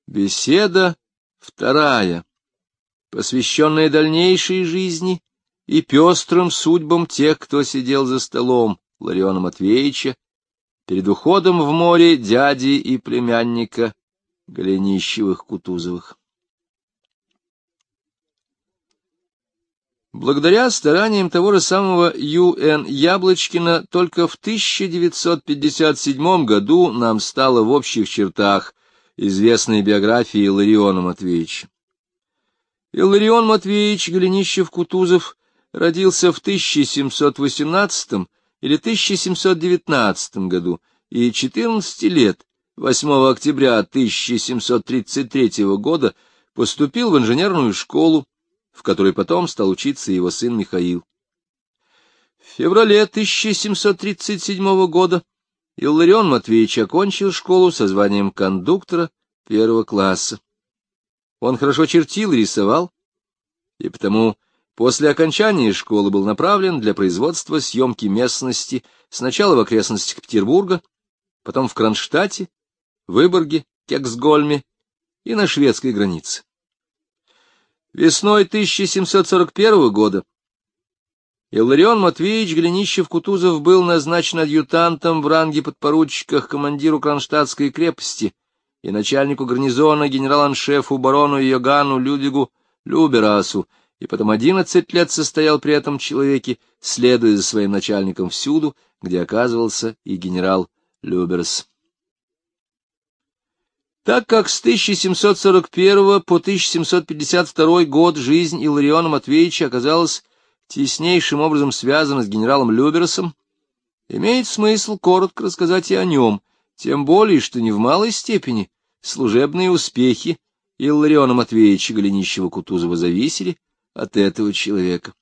Беседа вторая, посвященная дальнейшей жизни и пестрым судьбам тех, кто сидел за столом Лариона Матвеевича перед уходом в море дяди и племянника Голенищевых-Кутузовых. Благодаря стараниям того же самого Ю.Н. Яблочкина только в 1957 году нам стало в общих чертах известной биографии Лариона Матвеевича. Илларион Матвеевич Голенищев-Кутузов родился в 1718 или 1719 году и 14 лет, 8 октября 1733 года, поступил в инженерную школу, в которой потом стал учиться его сын Михаил. В феврале 1737 года Илларион Матвеевич окончил школу со званием кондуктора первого класса. Он хорошо чертил и рисовал, и потому после окончания школы был направлен для производства съемки местности сначала в окрестностях Петербурга, потом в Кронштадте, Выборге, Кексгольме и на шведской границе. Весной 1741 года Илларион Матвеевич Голенищев-Кутузов был назначен адъютантом в ранге подпоручика к командиру Кронштадтской крепости и начальнику гарнизона генерал-аншефу барону Йоганну Людвигу Люберасу, и потом 11 лет состоял при этом человеке, следуя за своим начальником всюду, где оказывался и генерал Люберас. Так как с 1741 по 1752 год жизнь Иллариона Матвеевича оказалась теснейшим образом связана с генералом Люберасом, имеет смысл коротко рассказать и о нем, тем более, что не в малой степени служебные успехи Иллариона Матвеевича Голенищева-Кутузова зависели от этого человека.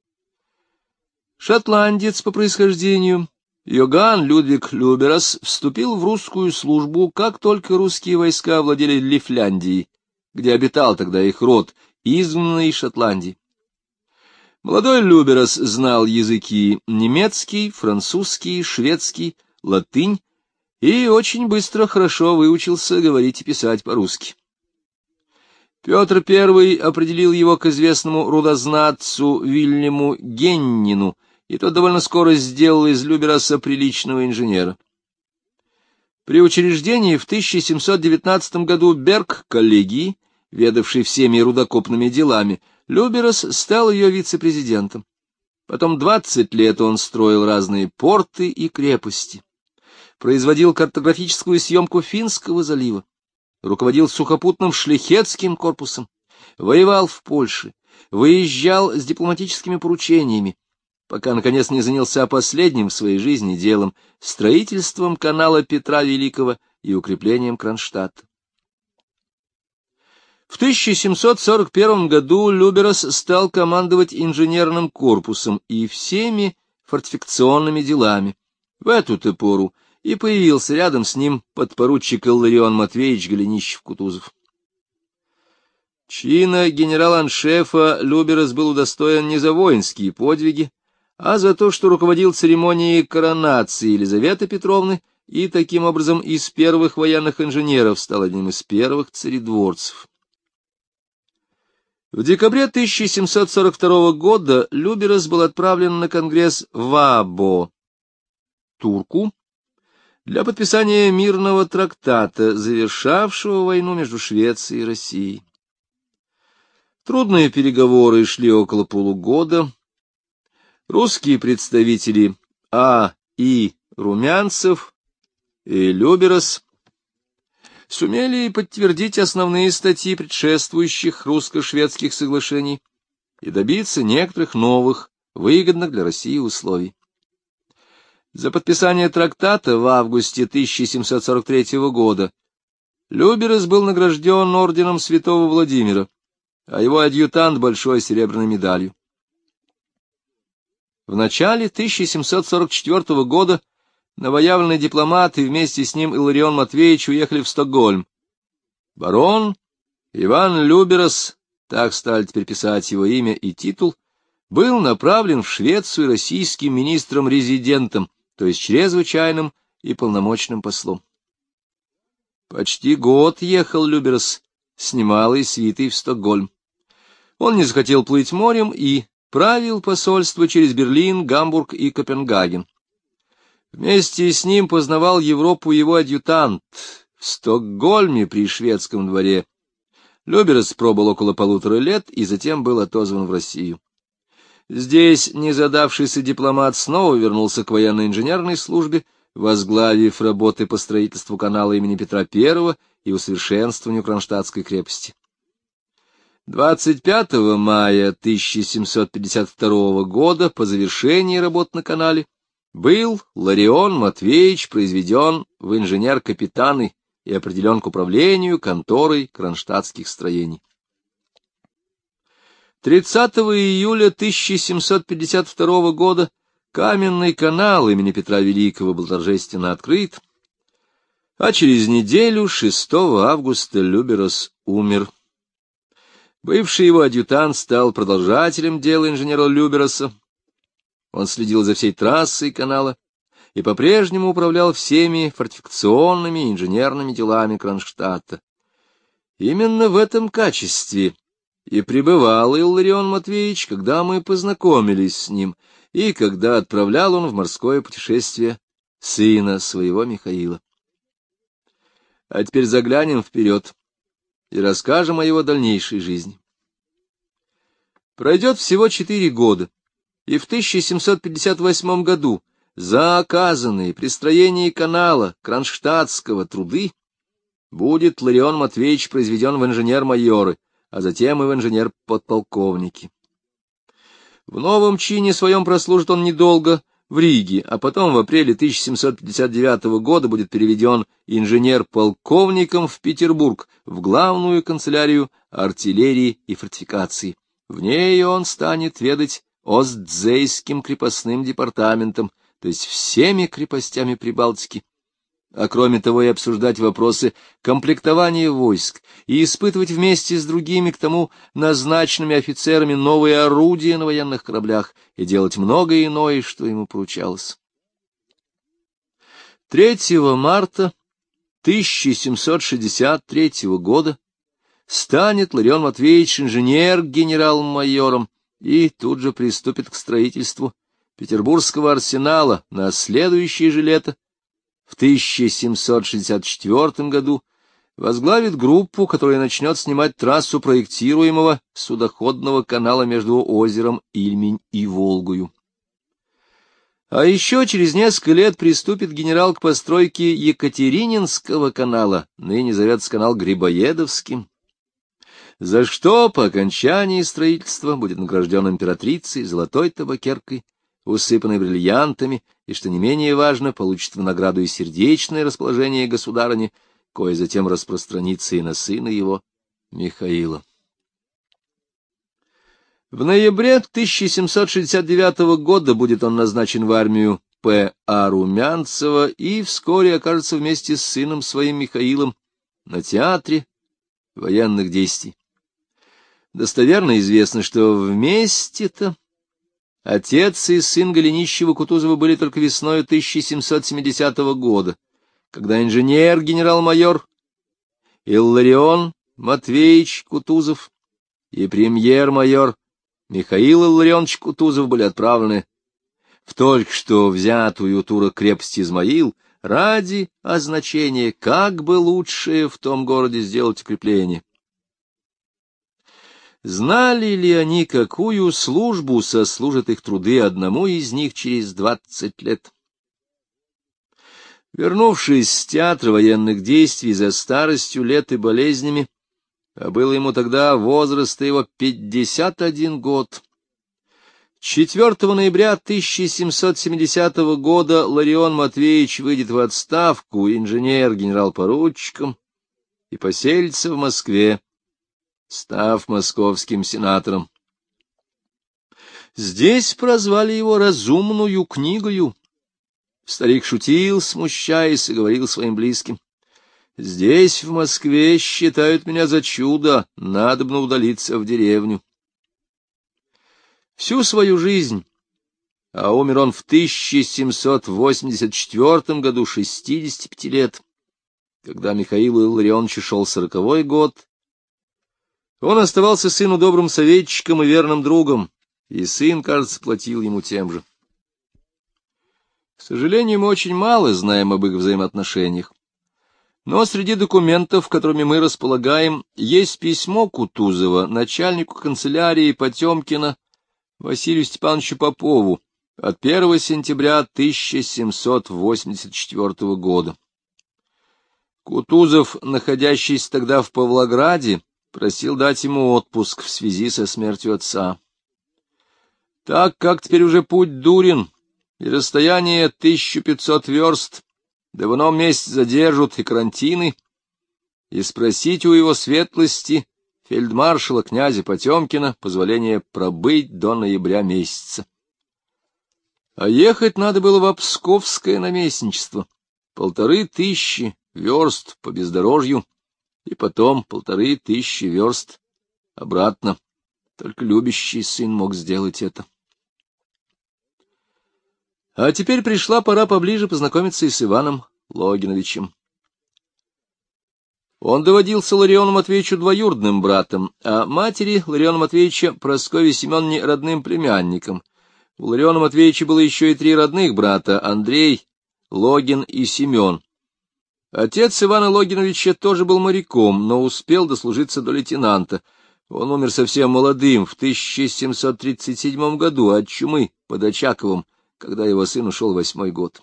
Шотландец по происхождению, Йоганн Людвиг Люберас вступил в русскую службу, как только русские войска овладели Лифляндией, где обитал тогда их род, изгнанный из Шотландии. Молодой Люберас знал языки немецкий, французский, шведский, латынь и очень быстро хорошо выучился говорить и писать по-русски. Петр I определил его к известному рудознатцу Вильяму Геннину, и тот довольно скоро сделал из Любераса приличного инженера. При учреждении в 1719 году Берг-коллегии, ведавшей всеми рудокопными делами, Люберас стал ее вице-президентом. Потом 20 лет он строил разные порты и крепости, производил картографическую съемку Финского залива, руководил сухопутным шляхетским корпусом, воевал в Польше, выезжал с дипломатическими поручениями, пока, наконец, не занялся последним в своей жизни делом — строительством канала Петра Великого и укреплением Кронштадта. В 1741 году Люберас стал командовать инженерным корпусом и всеми фортификационными делами. В эту-то пору и появился рядом с ним подпоручик Илларион Матвеевич Голенищев-Кутузов. Чина генерал-аншефа Люберас был удостоен не за воинские подвиги, а за то, что руководил церемонией коронации Елизаветы Петровны и таким образом из первых военных инженеров стал одним из первых царедворцев. В декабре 1742 года Люберас был отправлен на конгресс в Або, Турку, для подписания мирного трактата, завершавшего войну между Швецией и Россией. Трудные переговоры шли около полугода. Русские представители А.И. Румянцев и Люберас сумели подтвердить основные статьи предшествующих русско-шведских соглашений и добиться некоторых новых, выгодных для России условий. За подписание трактата в августе 1743 года Люберас был награжден орденом Святого Владимира, а его адъютант — большой серебряной медалью. В начале 1744 года новоявленный дипломат и вместе с ним Илларион Матвеевич уехали в Стокгольм. Барон Иван Люберас, так стали теперь писать его имя и титул, был направлен в Швецию российским министром-резидентом, то есть чрезвычайным и полномочным послом. Почти год ехал Люберс с немалой свитой в Стокгольм. Он не захотел плыть морем и правил посольство через Берлин, Гамбург и Копенгаген. Вместе с ним познавал Европу его адъютант. В Стокгольме при шведском дворе Люберс пробыл около 1,5 лет и затем был отозван в Россию. Здесь незадавшийся дипломат снова вернулся к военно-инженерной службе, возглавив работы по строительству канала имени Петра I и усовершенствованию Кронштадтской крепости. 25 мая 1752 года, по завершении работ на канале, был Ларион Матвеевич произведен в инженер-капитаны и определен к управлению конторой кронштадтских строений. 30 июля 1752 года каменный канал имени Петра Великого был торжественно открыт, а через неделю, 6 августа, Люберс умер. Бывший его адъютант стал продолжателем дела инженера Люберса. Он следил за всей трассой канала и по-прежнему управлял всеми фортификационными и инженерными делами Кронштадта. Именно в этом качестве и пребывал Илларион Матвеевич, когда мы познакомились с ним, и когда отправлял он в морское путешествие сына своего Михаила. А теперь заглянем вперед и расскажем о его дальнейшей жизни. Пройдет всего 4 года, и в 1758 году за оказанные при строении канала Кронштадтского труды будет Ларион Матвеевич произведен в инженер-майоры, а затем и в инженер-подполковники. В новом чине своем прослужит он недолго в Риге, а потом в апреле 1759 года будет переведен инженер-полковником в Петербург, в главную канцелярию артиллерии и фортификации. В ней он станет ведать Остзейским крепостным департаментом, то есть всеми крепостями Прибалтики, а кроме того и обсуждать вопросы комплектования войск и испытывать вместе с другими к тому назначенными офицерами новые орудия на военных кораблях и делать многое иное, что ему поручалось. 3 марта 1763 года станет Ларион Матвеевич инженер-генерал-майором и тут же приступит к строительству Петербургского арсенала на следующее же лето. В 1764 году возглавит группу, которая начнет снимать трассу проектируемого судоходного канала между озером Ильмень и Волгою. А еще через несколько лет приступит генерал к постройке Екатерининского канала, ныне зовется канал Грибоедовским, за что по окончании строительства будет награжден императрицей золотой табакеркой, усыпанной бриллиантами, и, что не менее важно, получит в награду и сердечное расположение государыни, кое затем распространится и на сына его, Михаила. В ноябре 1769 года будет он назначен в армию П.А. Румянцева и вскоре окажется вместе с сыном своим Михаилом на театре военных действий. Достоверно известно, что вместе-то отец и сын Голенищева-Кутузова были только весною 1770 года, когда инженер-генерал-майор Илларион Матвеевич Кутузов и премьер-майор Михаил Илларионович Кутузов были отправлены в только что взятую у турок крепость Измаил ради означения, как бы лучше в том городе сделать укрепление. Знали ли они, какую службу сослужат их труды одному из них через 20 лет? Вернувшись с театра военных действий за старостью лет и болезнями, а было ему тогда возраста его 51 год, 4 ноября 1770 года Ларион Матвеевич выйдет в отставку инженер-генерал-поручиком и поселится в Москве, став московским сенатором. Здесь прозвали его «разумную книгою». Старик шутил, смущаясь, и говорил своим близким: «Здесь, в Москве, считают меня за чудо, надобно удалиться в деревню». Всю свою жизнь, а умер он в 1784 году, 65 лет, Когда Михаилу Илларионовичу шел 40-й год, он оставался сыну добрым советчиком и верным другом, и сын, кажется, платил ему тем же. К сожалению, мы очень мало знаем об их взаимоотношениях. Но среди документов, которыми мы располагаем, есть письмо Кутузова начальнику канцелярии Потемкина Василию Степановичу Попову от 1 сентября 1784 года. Кутузов, находящийся тогда в Павлограде, просил дать ему отпуск в связи со смертью отца. Так как теперь уже путь дурен, и расстояние 1500 верст, да в ином месте задержат и карантины, и спросить у его светлости, фельдмаршала князя Потемкина, позволение пробыть до ноября месяца. А ехать надо было в Псковское наместничество, 1500 верст по бездорожью, и потом 1500 верст обратно. Только любящий сын мог сделать это. А теперь пришла пора поближе познакомиться и с Иваном Логиновичем. Он доводился Лариону Матвеевичу двоюродным братом, а матери Лариона Матвеевича Прасковье Семеновне родным племянником. У Лариона Матвеевича было еще и 3 родных брата — Андрей, Логин и Семен. Отец Ивана Логиновича тоже был моряком, но успел дослужиться до лейтенанта. Он умер совсем молодым, в 1737 году, от чумы под Очаковым, когда его сын ушел в 8-й год.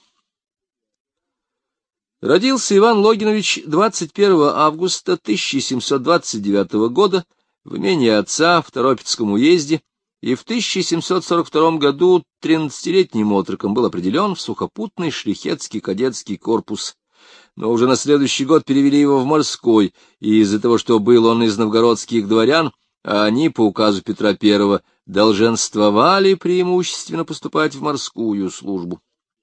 Родился Иван Логинович 21 августа 1729 года в имении отца в Торопецком уезде, и в 1742 году 13-летним отроком был определен в сухопутный шляхетский кадетский корпус, но уже на следующий год перевели его в морской, и из-за того, что был он из новгородских дворян, а они по указу Петра I долженствовали преимущественно поступать в морскую службу.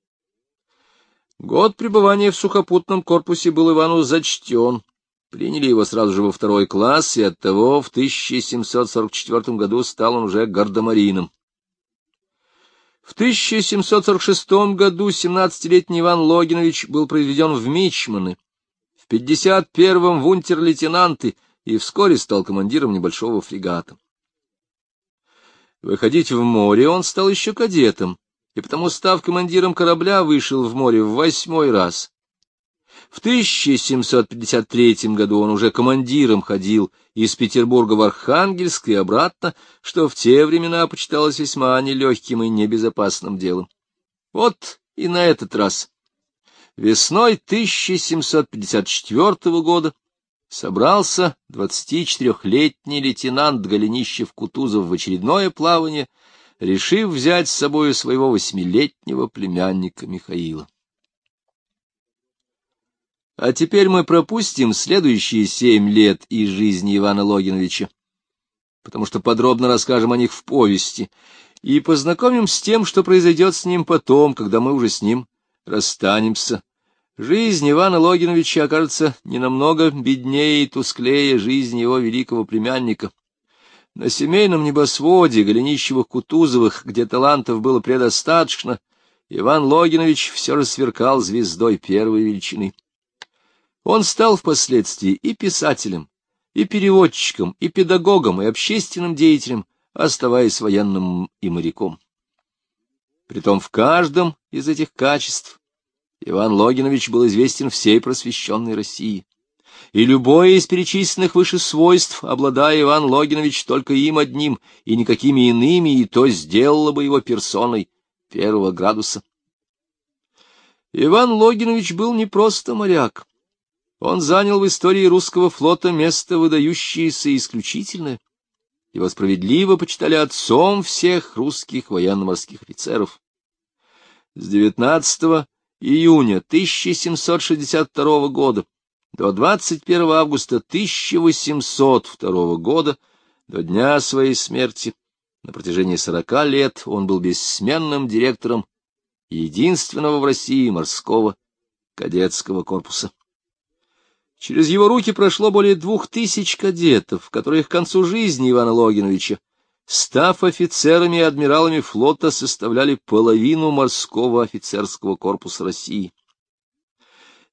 Год пребывания в сухопутном корпусе был Ивану зачтен. Приняли его сразу же во 2-й класс, и оттого в 1744 году стал он уже гардемарином. В 1746 году 17-летний Иван Логинович был произведен в мичманы, в 51-м в унтер-лейтенанты и вскоре стал командиром небольшого фрегата. Выходить в море он стал еще кадетом, и потому, став командиром корабля, вышел в море в 8-й раз. В 1753 году он уже командиром ходил из Петербурга в Архангельск и обратно, что в те времена почиталось весьма нелегким и небезопасным делом. Вот и на этот раз. Весной 1754 года собрался 24-летний лейтенант Голенищев-Кутузов в очередное плавание, решив взять с собою своего 8-летнего племянника Михаила. А теперь мы пропустим следующие 7 лет из жизни Ивана Логиновича, потому что подробно расскажем о них в повести, и познакомим с тем, что произойдет с ним потом, когда мы уже с ним расстанемся. Жизнь Ивана Логиновича окажется не намного беднее и тусклее жизни его великого племянника. На семейном небосводе Голенищевых-Кутузовых, где талантов было предостаточно, Иван Логинович все же сверкал звездой первой величины. Он стал впоследствии и писателем, и переводчиком, и педагогом, и общественным деятелем, оставаясь военным и моряком. Притом в каждом из этих качеств Иван Логинович был известен всей просвещенной России. И любое из перечисленных выше свойств, обладая Иван Логинович только им одним и никакими иными, и то сделало бы его персоной 1-го градуса. Иван Логинович был не просто моряк. Он занял в истории русского флота место выдающееся и исключительное. Его справедливо почитали отцом всех русских военно-морских офицеров. С 19 июня 1762 года до 21 августа 1802 года, до дня своей смерти, на протяжении 40 лет он был бессменным директором единственного в России морского кадетского корпуса. Через его руки прошло более 2000 кадетов, которые к концу жизни Ивана Логиновича, став офицерами и адмиралами флота, составляли половину морского офицерского корпуса России.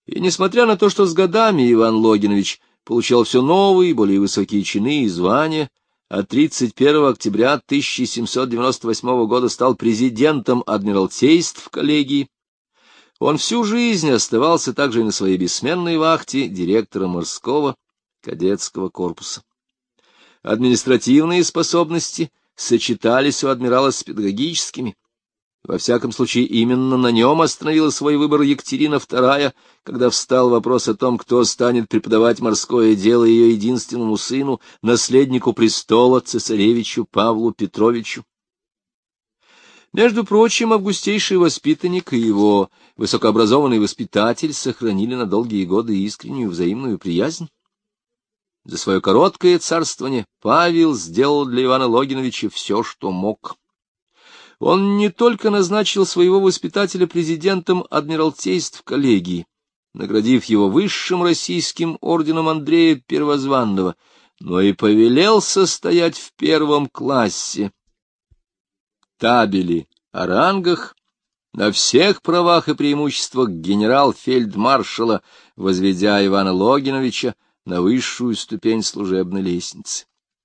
И несмотря на то, что с годами Иван Логинович получал все новые, более высокие чины и звания, а 31 октября 1798 года стал президентом Адмиралтейств коллегии, он всю жизнь оставался также и на своей бессменной вахте директора морского кадетского корпуса. Административные способности сочетались у адмирала с педагогическими. Во всяком случае, именно на нем остановила свой выбор Екатерина II, когда встал вопрос о том, кто станет преподавать морское дело ее единственному сыну, наследнику престола, цесаревичу Павлу Петровичу. Между прочим, августейший воспитанник и его высокообразованный воспитатель сохранили на долгие годы искреннюю взаимную приязнь. За свое короткое царствование Павел сделал для Ивана Логиновича все, что мог. Он не только назначил своего воспитателя президентом Адмиралтейств коллегии, наградив его высшим российским орденом Андрея Первозванного, но и повелел состоять в первом классе табели о рангах, на всех правах и преимуществах генерал-фельдмаршала, возведя Ивана Логиновича на высшую ступень служебной лестницы.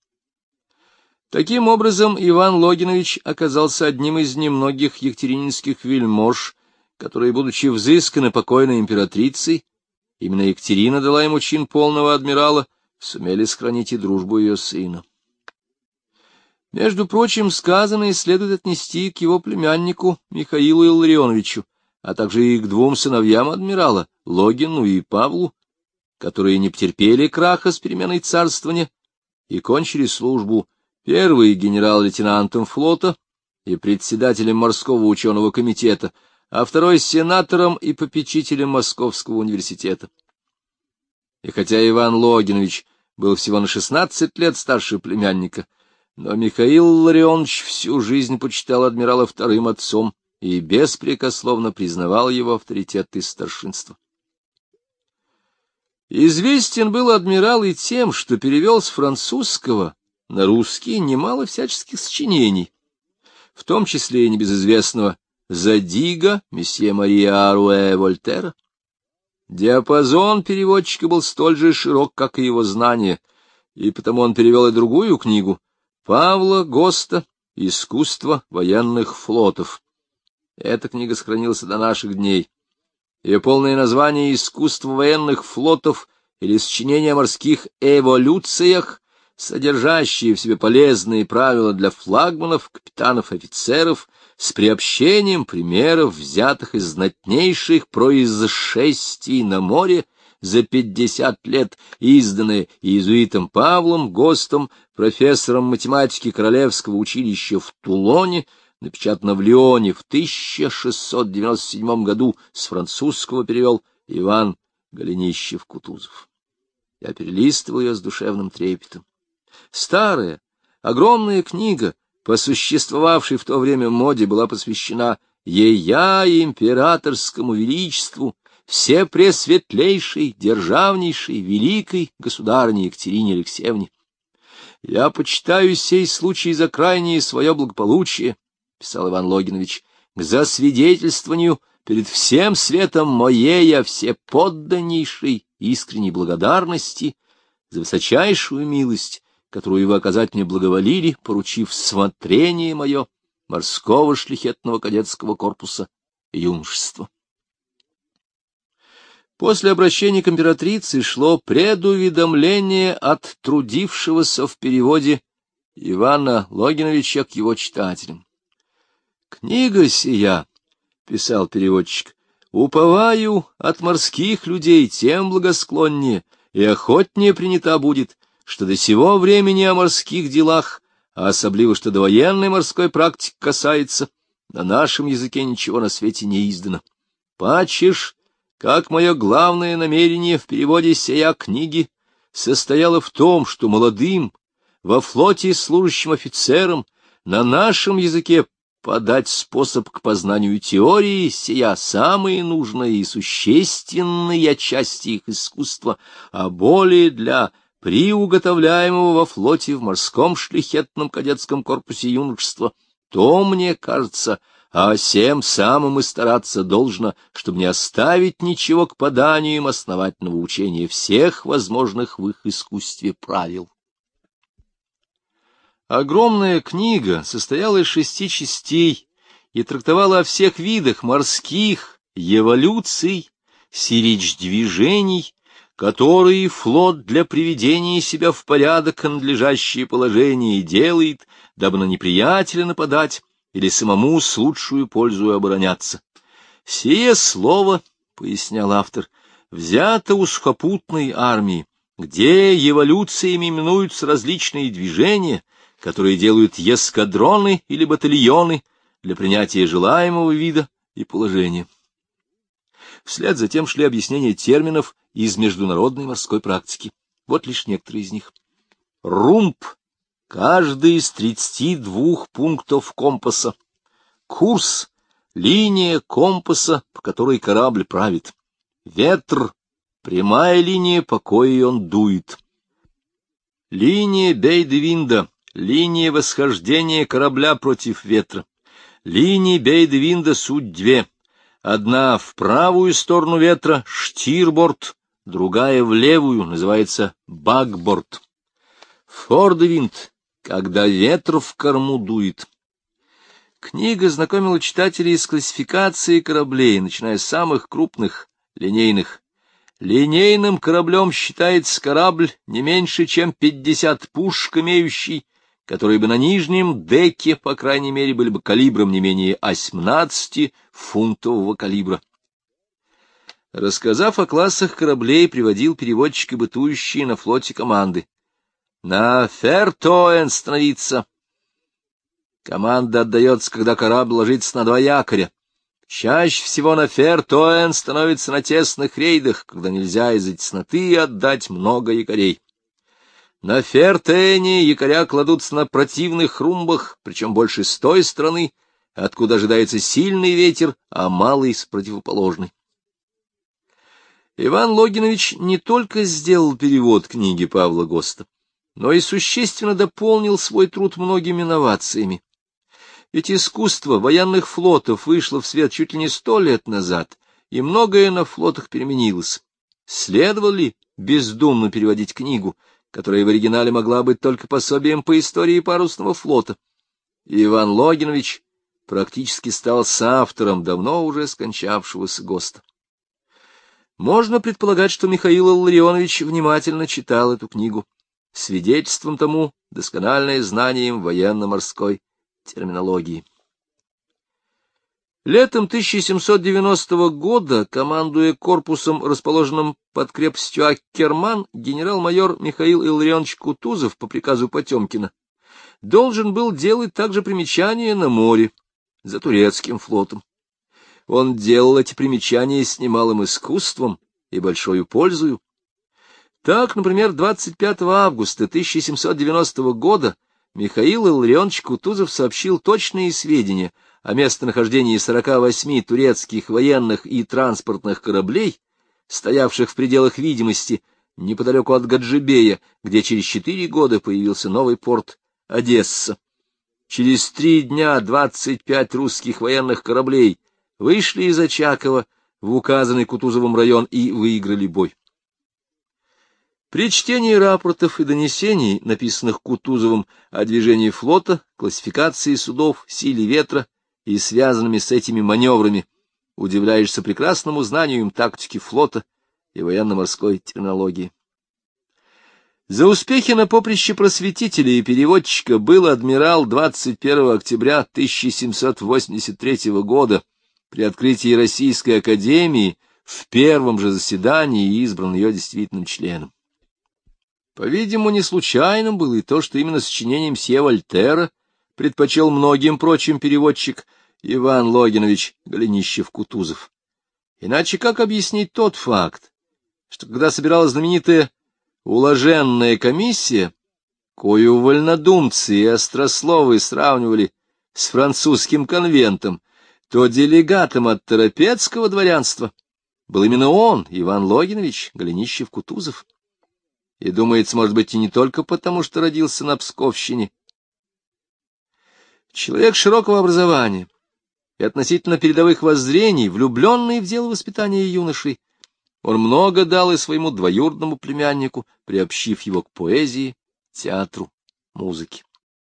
Таким образом, Иван Логинович оказался одним из немногих екатерининских вельмож, которые, будучи взысканы покойной императрицей, именно Екатерина дала ему чин полного адмирала, сумели сохранить и дружбу ее сына. Между прочим, сказанное следует отнести к его племяннику Михаилу Илларионовичу, а также и к двум сыновьям адмирала, Логину и Павлу, которые не потерпели краха с переменой царствования и кончили службу, первый генерал-лейтенантом флота и председателем морского ученого комитета, а второй сенатором и попечителем Московского университета. И хотя Иван Логинович был всего на 16 лет старше племянника, но Михаил Ларионович всю жизнь почитал адмирала вторым отцом и беспрекословно признавал его авторитет и старшинство. Известен был адмирал и тем, что перевел с французского на русский немало всяческих сочинений, в том числе и небезызвестного Задига, месье Мария Аруэ Вольтера. Диапазон переводчика был столь же широк, как и его знания, и потому он перевел и другую книгу Павла Госта «Искусство военных флотов». Эта книга сохранилась до наших дней. Ее полное название «Искусство военных флотов» или «Сочинение о морских эволюциях», содержащие в себе полезные правила для флагманов, капитанов и офицеров, с приобщением примеров, взятых из знатнейших происшествий на море за 50 лет, изданное иезуитом Павлом Гостом, профессором математики Королевского училища в Тулоне, напечатано в Лионе в 1697 году, с французского перевел Иван Голенищев-Кутузов. Я перелистывал ее с душевным трепетом. Старая, огромная книга, по существовавшей в то время моде, была посвящена ея императорскому величеству, всепресветлейшей, державнейшей, великой государыне Екатерине Алексеевне. «Я почитаю сей случай за крайнее свое благополучие», — писал Иван Логинович, — «к засвидетельствованию перед всем светом моея всеподданнейшей искренней благодарности за высочайшую милость, которую вы оказать мне благоволили, поручив смотрение мое морского шляхетного кадетского корпуса юношества». После обращения к императрице шло предуведомление от трудившегося в переводе Ивана Логиновича к его читателям. «Книга сия, — писал переводчик, — уповаю от морских людей тем благосклоннее и охотнее принята будет, что до сего времени о морских делах, а особливо, что до военной морской практики касается, на нашем языке ничего на свете не издано. Пачешь, как мое главное намерение в переводе сия книги состояло в том, что молодым, во флоте служащим офицерам, на нашем языке подать способ к познанию теории сия самые нужные и существенные части их искусства, а более для приуготовляемого во флоте в морском шляхетном кадетском корпусе юношества, то, мне кажется, а всем самым и стараться должно, чтобы не оставить ничего к поданию им основательного учения всех возможных в их искусстве правил. Огромная книга состояла из 6 частей и трактовала о всех видах морских, эволюций, сирич движений, которые флот для приведения себя в порядок и надлежащее положение делает, дабы на неприятеля нападать или самому с лучшую пользу обороняться. «Сие слово, — пояснял автор, — взято у сухопутной армии, где эволюциями именуются различные движения, которые делают эскадроны или батальоны для принятия желаемого вида и положения». Вслед за тем шли объяснения терминов из международной морской практики. Вот лишь некоторые из них. Румб — каждый из 32 пунктов компаса. Курс — линия компаса, по которой корабль правит. Ветр — прямая линия, по коей он дует. Линия бей-де-винда — линия восхождения корабля против ветра. Линии бей-де-винда суть две. Одна в правую сторону ветра — штирборд, другая в левую, называется бакборд. Фордевинд — когда ветер в корму дует. Книга знакомила читателей с классификацией кораблей, начиная с самых крупных, линейных. Линейным кораблем считается корабль не меньше, чем 50 пушек имеющий, которые бы на нижнем деке, по крайней мере, были бы калибром не менее 18-фунтового калибра. Рассказав о классах кораблей, приводил переводчик и бытующие на флоте команды. На фертоэн становиться. Команда отдается, когда корабль ложится на 2 якоря. Чаще всего на фертоэн становится на тесных рейдах, когда нельзя из-за тесноты отдать много якорей. На фертене якоря кладутся на противных румбах, причем больше с той стороны, откуда ожидается сильный ветер, а малый с противоположной. Иван Логинович не только сделал перевод книги Павла Госта, но и существенно дополнил свой труд многими новациями. Ведь искусство военных флотов вышло в свет чуть ли не 100 лет назад, и многое на флотах переменилось. Следовало ли бездумно переводить книгу, которая в оригинале могла быть только пособием по истории парусного флота? И Иван Логинович практически стал соавтором давно уже скончавшегося Госта. Можно предполагать, что Михаил Илларионович внимательно читал эту книгу. Свидетельством тому доскональное знание им военно-морской терминологии. Летом 1790 года, командуя корпусом, расположенным под крепостью Аккерман, генерал-майор Михаил Илларионович Кутузов по приказу Потемкина должен был делать также примечания на море за турецким флотом. Он делал эти примечания с немалым искусством и большою пользою. Так, например, 25 августа 1790 года Михаил Илларионович Кутузов сообщил точные сведения о местонахождении 48 турецких военных и транспортных кораблей, стоявших в пределах видимости неподалеку от Гаджибея, где через 4 года появился новый порт Одесса. Через 3 дня 25 русских военных кораблей вышли из Очакова в указанный Кутузовым район и выиграли бой. При чтении рапортов и донесений, написанных Кутузовым о движении флота, классификации судов, силе ветра и связанными с этими маневрами, удивляешься прекрасному знанию им тактики флота и военно-морской терминологии. За успехи на поприще просветителя и переводчика был адмирал 21 октября 1783 года при открытии Российской академии в первом же заседании избран ее действительным членом. По-видимому, не случайным было и то, что именно сочинением мсье Вольтера предпочел многим прочим переводчик Иван Логинович Голенищев-Кутузов. Иначе как объяснить тот факт, что когда собиралась знаменитая уложенная комиссия, кою вольнодумцы и острословы сравнивали с французским конвентом, то делегатом от торопецкого дворянства был именно он, Иван Логинович Голенищев-Кутузов. И, думается, может быть, и не только потому, что родился на Псковщине. Человек широкого образования, и относительно передовых воззрений, влюбленный в дело воспитания юношей. Он много дал и своему двоюродному племяннику, приобщив его к поэзии, театру, музыке.